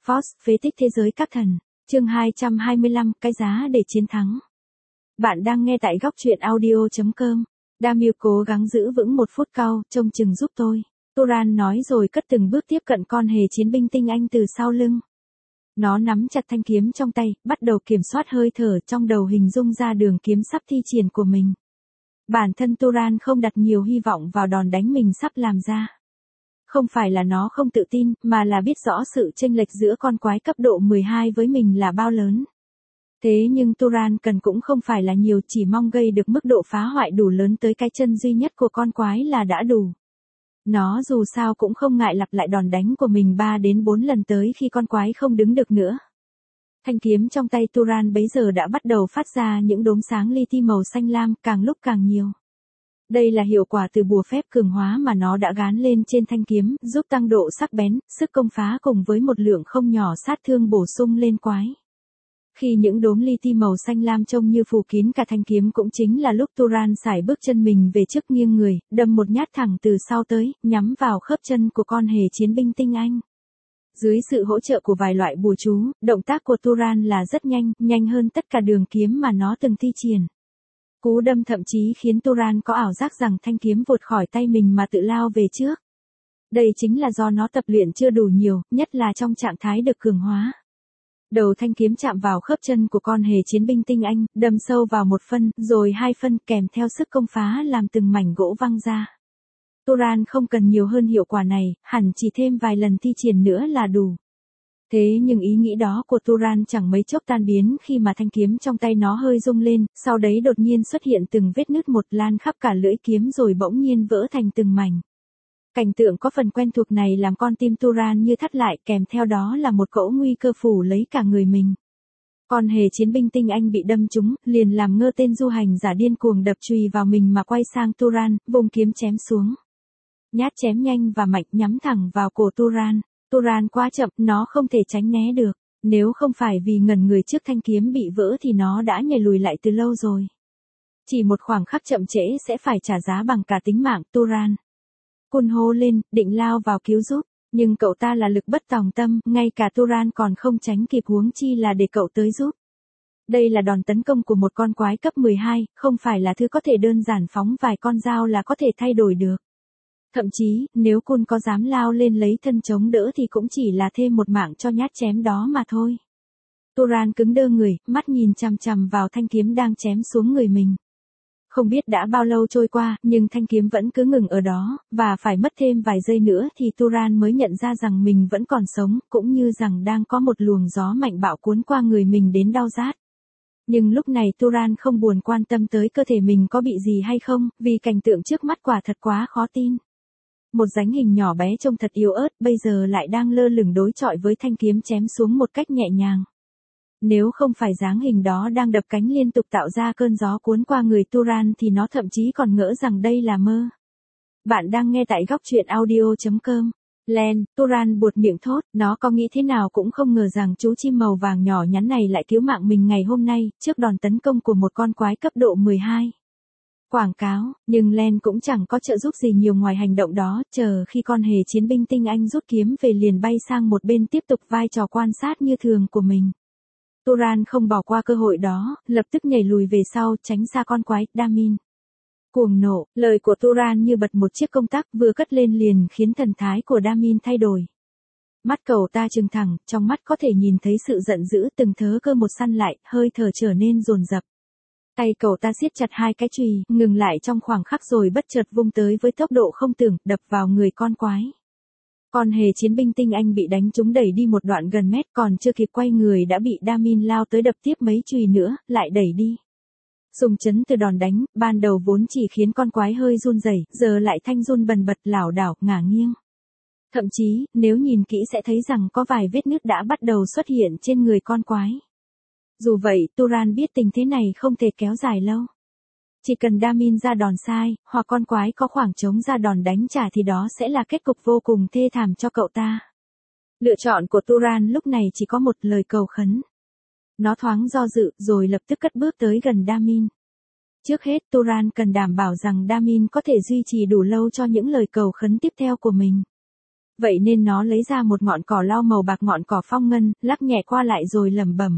Force, phế tích thế giới các thần. Chương 225, cái giá để chiến thắng. Bạn đang nghe tại góc truyện audio.com. Damian cố gắng giữ vững 1 phút cau, trông chừng giúp tôi. Turan nói rồi cất từng bước tiếp cận con hề chiến binh tinh anh từ sau lưng. Nó nắm chặt thanh kiếm trong tay, bắt đầu kiểm soát hơi thở, trong đầu hình dung ra đường kiếm sắp thi triển của mình. Bản thân Turan không đặt nhiều hy vọng vào đòn đánh mình sắp làm ra. Không phải là nó không tự tin, mà là biết rõ sự chênh lệch giữa con quái cấp độ 12 với mình là bao lớn. Thế nhưng Turan cần cũng không phải là nhiều, chỉ mong gây được mức độ phá hoại đủ lớn tới cái chân duy nhất của con quái là đã đủ. Nó dù sao cũng không ngại lặp lại đòn đánh của mình 3 đến 4 lần tới khi con quái không đứng được nữa. Thanh kiếm trong tay Turan bấy giờ đã bắt đầu phát ra những đốm sáng li ti màu xanh lam, càng lúc càng nhiều. Đây là hiệu quả từ bùa phép cường hóa mà nó đã gán lên trên thanh kiếm, giúp tăng độ sắc bén, sức công phá cùng với một lượng không nhỏ sát thương bổ sung lên quái. Khi những đốm li ti màu xanh lam trông như phủ kín cả thanh kiếm cũng chính là lúc Turan sải bước chân mình về trước nghiêng người, đâm một nhát thẳng từ sau tới, nhắm vào khớp chân của con hề chiến binh tinh anh. Dưới sự hỗ trợ của vài loại bùa chú, động tác của Turan là rất nhanh, nhanh hơn tất cả đường kiếm mà nó từng thi triển. Cú đâm thậm chí khiến Turan có ảo giác rằng thanh kiếm vụt khỏi tay mình mà tự lao về trước. Đây chính là do nó tập luyện chưa đủ nhiều, nhất là trong trạng thái được cường hóa. Đầu thanh kiếm chạm vào khớp chân của con hề chiến binh tinh anh, đâm sâu vào 1 phân, rồi 2 phân, kèm theo sức công phá làm từng mảnh gỗ văng ra. Turan không cần nhiều hơn hiệu quả này, hẳn chỉ thêm vài lần thi triển nữa là đủ. Thế nhưng ý nghĩ đó của Turan chẳng mấy chốc tan biến khi mà thanh kiếm trong tay nó hơi rung lên, sau đấy đột nhiên xuất hiện từng vết nứt một lan khắp cả lưỡi kiếm rồi bỗng nhiên vỡ thành từng mảnh. Cảnh tượng có phần quen thuộc này làm con tim Turan như thắt lại, kèm theo đó là một cỗ nguy cơ phủ lấy cả người mình. Con hề chiến binh tinh anh bị đâm trúng, liền làm ngơ tên du hành giả điên cuồng đập chùy vào mình mà quay sang Turan, vùng kiếm chém xuống. Nhát chém nhanh và mạnh nhắm thẳng vào cổ Turan. Turan quá chậm, nó không thể tránh né được. Nếu không phải vì ngẩn người trước thanh kiếm bị vỡ thì nó đã nhảy lùi lại từ lâu rồi. Chỉ một khoảng khắc chậm trễ sẽ phải trả giá bằng cả tính mạng. Turan Kun hô lên, định lao vào cứu giúp. Nhưng cậu ta là lực bất tòng tâm, ngay cả Turan còn không tránh kịp huống chi là để cậu tới giúp. Đây là đòn tấn công của một con quái cấp 12, không phải là thứ có thể đơn giản phóng vài con dao là có thể thay đổi được. Thậm chí, nếu Kun có dám lao lên lấy thân chống đỡ thì cũng chỉ là thêm một mạng cho nhát chém đó mà thôi. Turan cứng đơ người, mắt nhìn chằm chằm vào thanh kiếm đang chém xuống người mình. Không biết đã bao lâu trôi qua, nhưng thanh kiếm vẫn cứ ngừng ở đó, và phải mất thêm vài giây nữa thì Turan mới nhận ra rằng mình vẫn còn sống, cũng như rằng đang có một luồng gió mạnh bạo cuốn qua người mình đến đau rát. Nhưng lúc này Turan không buồn quan tâm tới cơ thể mình có bị gì hay không, vì cảnh tượng trước mắt quả thật quá khó tin. Một dáng hình nhỏ bé trông thật yếu ớt, bây giờ lại đang lơ lửng đối chọi với thanh kiếm chém xuống một cách nhẹ nhàng. Nếu không phải dáng hình đó đang đập cánh liên tục tạo ra cơn gió cuốn qua người Turan thì nó thậm chí còn ngỡ rằng đây là mơ. Bạn đang nghe tại góc truyện audio.com. Len, Turan buột miệng thốt, nó có nghĩ thế nào cũng không ngờ rằng chú chim màu vàng nhỏ nhắn này lại cứu mạng mình ngày hôm nay, trước đòn tấn công của một con quái cấp độ 12. Quảng cáo, nhưng Len cũng chẳng có trợ giúp gì nhiều ngoài hành động đó, chờ khi con hề chiến binh tinh anh rút kiếm về liền bay sang một bên tiếp tục vai trò quan sát như thường của mình. Turan không bỏ qua cơ hội đó, lập tức nhảy lùi về sau, tránh xa con quái. Damian cuồng nộ, lời của Turan như bật một chiếc công tắc vừa cất lên liền khiến thần thái của Damian thay đổi. Mắt cậu ta trừng thẳng, trong mắt có thể nhìn thấy sự giận dữ, từng thớ cơ một săn lại, hơi thở trở nên dồn dập. Tay cậu ta siết chặt 2 cái chùy, ngừng lại trong khoảng khắc rồi bất chợt vung tới với tốc độ không tưởng, đập vào người con quái. Con hề chiến binh tinh anh bị đánh trúng đẩy đi một đoạn gần mét, còn chưa kịp quay người đã bị Damian lao tới đập tiếp mấy chùy nữa, lại đẩy đi. Xung chấn từ đòn đánh, ban đầu vốn chỉ khiến con quái hơi run rẩy, giờ lại thanh run bần bật, lảo đảo, ngả nghiêng. Thậm chí, nếu nhìn kỹ sẽ thấy rằng có vài vết nứt đã bắt đầu xuất hiện trên người con quái. Dù vậy, Turan biết tình thế này không thể kéo dài lâu. Chỉ cần Damian ra đòn sai, hoặc con quái có khoảng trống ra đòn đánh trả thì đó sẽ là kết cục vô cùng thê thảm cho cậu ta. Lựa chọn của Turan lúc này chỉ có một lời cầu khấn. Nó thoáng do dự, rồi lập tức cất bước tới gần Damian. Trước hết Turan cần đảm bảo rằng Damian có thể duy trì đủ lâu cho những lời cầu khấn tiếp theo của mình. Vậy nên nó lấy ra một ngọn cỏ lau màu bạc ngọn cỏ phong ngân, lắc nhẹ qua lại rồi lẩm bẩm.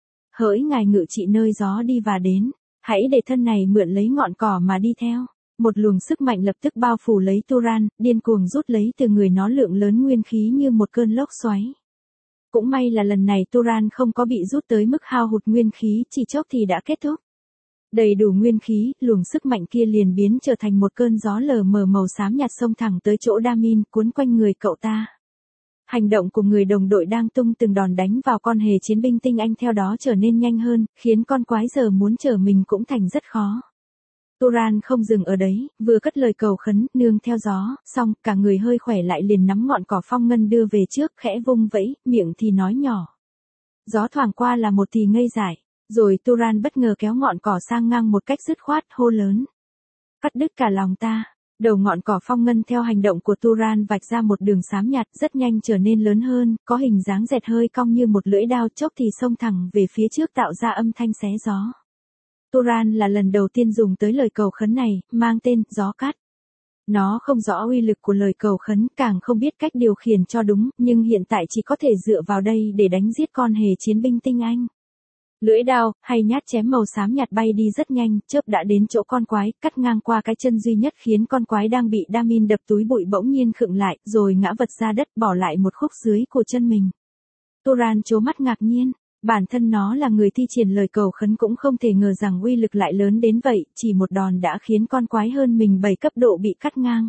Hỡi ngài ngự trị nơi gió đi và đến, hãy để thân này mượn lấy ngọn cỏ mà đi theo. Một luồng sức mạnh lập tức bao phủ lấy Turan, điên cuồng rút lấy từ người nó lượng lớn nguyên khí như một cơn lốc xoáy. Cũng may là lần này Turan không có bị rút tới mức hao hụt nguyên khí, chỉ chốc thì đã kết thúc. Đầy đủ nguyên khí, luồng sức mạnh kia liền biến trở thành một cơn gió lờ mờ màu xám nhạt xông thẳng tới chỗ Damin, cuốn quanh người cậu ta. Hành động của người đồng đội đang tung từng đòn đánh vào con hề chiến binh tinh anh theo đó trở nên nhanh hơn, khiến con quái giờ muốn trở mình cũng thành rất khó. Turan không dừng ở đấy, vừa cất lời cầu khấn, nương theo gió, xong, cả người hơi khỏe lại liền nắm ngọn cỏ phong ngân đưa về trước, khẽ vung vẫy, miệng thì nói nhỏ. Gió thoảng qua là một thì ngây dại, rồi Turan bất ngờ kéo ngọn cỏ sang ngang một cách dứt khoát, hô lớn. Cắt đứt cả lòng ta. Đầu ngọn cỏ phong ngân theo hành động của Turan vạch ra một đường xám nhạt rất nhanh trở nên lớn hơn, có hình dáng dẹt hơi cong như một lưỡi đao, chốc thì xông thẳng về phía trước tạo ra âm thanh xé gió. Turan là lần đầu tiên dùng tới lời cầu khấn này, mang tên gió cát. Nó không rõ uy lực của lời cầu khấn, càng không biết cách điều khiển cho đúng, nhưng hiện tại chỉ có thể dựa vào đây để đánh giết con hề chiến binh tinh anh. Lưỡi đao, hay nhát chém màu xám nhạt bay đi rất nhanh, chớp đã đến chỗ con quái, cắt ngang qua cái chân duy nhất khiến con quái đang bị Damin đập túi bụi bỗng nhiên khựng lại, rồi ngã vật ra đất bỏ lại một khúc dưới cổ chân mình. Turan trố mắt ngạc nhiên, bản thân nó là người thi triển lời cầu khấn cũng không thể ngờ rằng uy lực lại lớn đến vậy, chỉ một đòn đã khiến con quái hơn mình 7 cấp độ bị cắt ngang.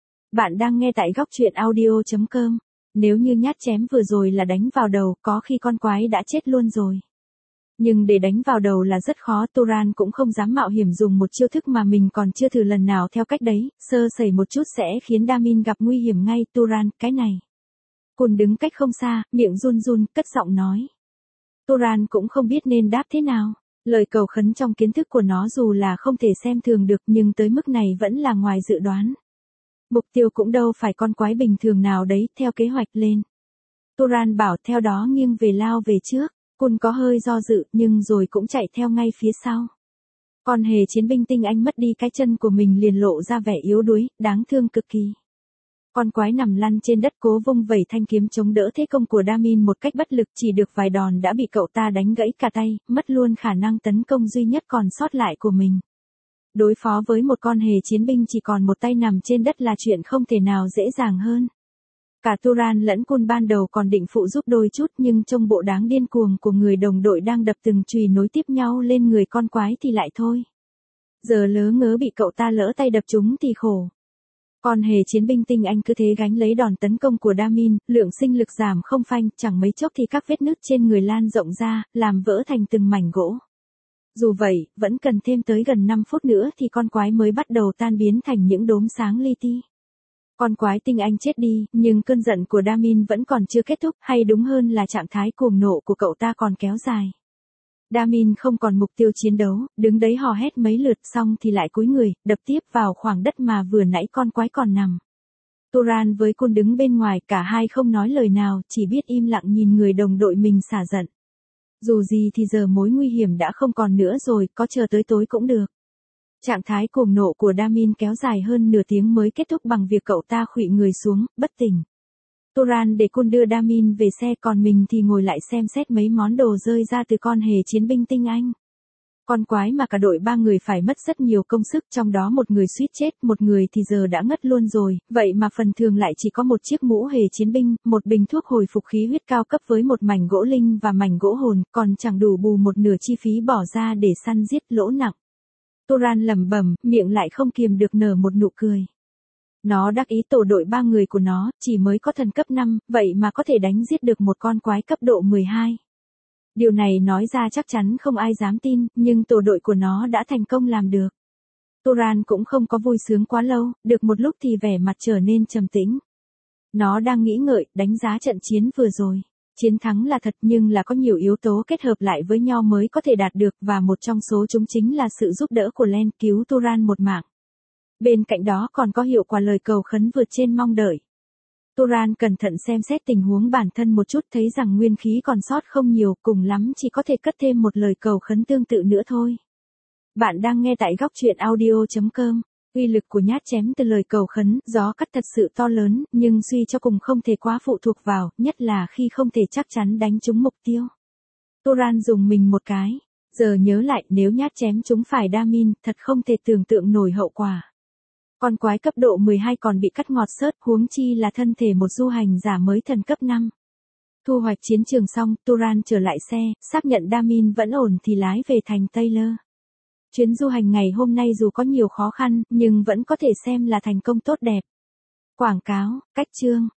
Bạn đang nghe tại góc truyện audio.com. Nếu như nhát chém vừa rồi là đánh vào đầu, có khi con quái đã chết luôn rồi. Nhưng để đánh vào đầu là rất khó, Turan cũng không dám mạo hiểm dùng một chiêu thức mà mình còn chưa thử lần nào theo cách đấy, sơ sẩy một chút sẽ khiến Damin gặp nguy hiểm ngay. Turan, cái này. Cùn đứng cách không xa, miệng run run, cất giọng nói. Turan cũng không biết nên đáp thế nào. Lời cầu khấn trong kiến thức của nó dù là không thể xem thường được nhưng tới mức này vẫn là ngoài dự đoán. Mục tiêu cũng đâu phải con quái bình thường nào đấy, theo kế hoạch lên. Turan bảo theo đó nghiêng về lao về trước. Cun có hơi do dự nhưng rồi cũng chạy theo ngay phía sau. Con hề chiến binh tinh anh mất đi cái chân của mình liền lộ ra vẻ yếu đuối, đáng thương cực kỳ. Con quái nằm lăn trên đất cố vung vẩy thanh kiếm chống đỡ thế công của Damin một cách bất lực, chỉ được vài đòn đã bị cậu ta đánh gãy cả tay, mất luôn khả năng tấn công duy nhất còn sót lại của mình. Đối phó với một con hề chiến binh chỉ còn một tay nằm trên đất là chuyện không thể nào dễ dàng hơn. Cả Turan lẫn Cun ban đầu còn định phụ giúp đôi chút nhưng trông bộ đáng điên cuồng của người đồng đội đang đập từng chùy nối tiếp nhau lên người con quái thì lại thôi. Giờ lớ ngớ bị cậu ta lỡ tay đập trúng thì khổ. Con hề chiến binh tinh anh cứ thế gánh lấy đòn tấn công của Damin, lượng sinh lực giảm không phanh, chẳng mấy chốc thì các vết nứt trên người lan rộng ra, làm vỡ thành từng mảnh gỗ. Dù vậy, vẫn cần thêm tới gần 5 phút nữa thì con quái mới bắt đầu tan biến thành những đốm sáng li ti. Con quái tinh anh chết đi, nhưng cơn giận của Damin vẫn còn chưa kết thúc, hay đúng hơn là trạng thái cuồng nộ của cậu ta còn kéo dài. Damin không còn mục tiêu chiến đấu, đứng đấy hò hét mấy lượt xong thì lại cúi người, đập tiếp vào khoảng đất mà vừa nãy con quái còn nằm. Turan với Cun đứng bên ngoài, cả hai không nói lời nào, chỉ biết im lặng nhìn người đồng đội mình xả giận. Dù gì thì giờ mối nguy hiểm đã không còn nữa rồi, có chờ tới tối cũng được. Trạng thái cuồng nộ của Damin kéo dài hơn nửa tiếng mới kết thúc bằng việc cậu ta khuỵu người xuống, bất tỉnh. Turan để Cun đưa Damin về xe, còn mình thì ngồi lại xem xét mấy món đồ rơi ra từ con hề chiến binh tinh anh. Con quái mà cả đội 3 người phải mất rất nhiều công sức, trong đó một người suýt chết, một người thì giờ đã ngất luôn rồi, vậy mà phần thưởng lại chỉ có một chiếc mũ hề chiến binh, một bình thuốc hồi phục khí huyết cao cấp với một mảnh gỗ linh và mảnh gỗ hồn, còn chẳng đủ bù một nửa chi phí bỏ ra để săn giết, lỗ nặng. Turan lẩm bẩm, miệng lại không kiềm được nở một nụ cười. Nó đắc ý tổ đội 3 người của nó, chỉ mới có thần cấp 5, vậy mà có thể đánh giết được một con quái cấp độ 12. Điều này nói ra chắc chắn không ai dám tin, nhưng tổ đội của nó đã thành công làm được. Turan cũng không có vui sướng quá lâu, được một lúc thì vẻ mặt trở nên trầm tĩnh. Nó đang nghĩ ngợi, đánh giá trận chiến vừa rồi. Chiến thắng là thật nhưng là có nhiều yếu tố kết hợp lại với nhau mới có thể đạt được, và một trong số chúng chính là sự giúp đỡ của Len cứu Turan một mạng. Bên cạnh đó còn có hiệu quả lời cầu khấn vượt trên mong đợi. Turan cẩn thận xem xét tình huống bản thân một chút, thấy rằng nguyên khí còn sót không nhiều, cùng lắm chỉ có thể cất thêm một lời cầu khấn tương tự nữa thôi. Bạn đang nghe tại góc truyện audio.com. Uy lực của nhát chém từ lời cầu khấn, gió cắt thật sự to lớn, nhưng suy cho cùng không thể quá phụ thuộc vào, nhất là khi không thể chắc chắn đánh trúng mục tiêu. Turan dùng mình một cái. Giờ nhớ lại nếu nhát chém trúng phải Damin, thật không thể tưởng tượng nổi hậu quả. Con quái cấp độ 12 còn bị cắt ngọt xớt, huống chi là thân thể một du hành giả mới thần cấp 5. Thu hoạch chiến trường xong, Turan trở lại xe, xác nhận Damin vẫn ổn thì lái về thành Taylor. Chuyến du hành ngày hôm nay dù có nhiều khó khăn, nhưng vẫn có thể xem là thành công tốt đẹp. Quảng cáo, cách chương.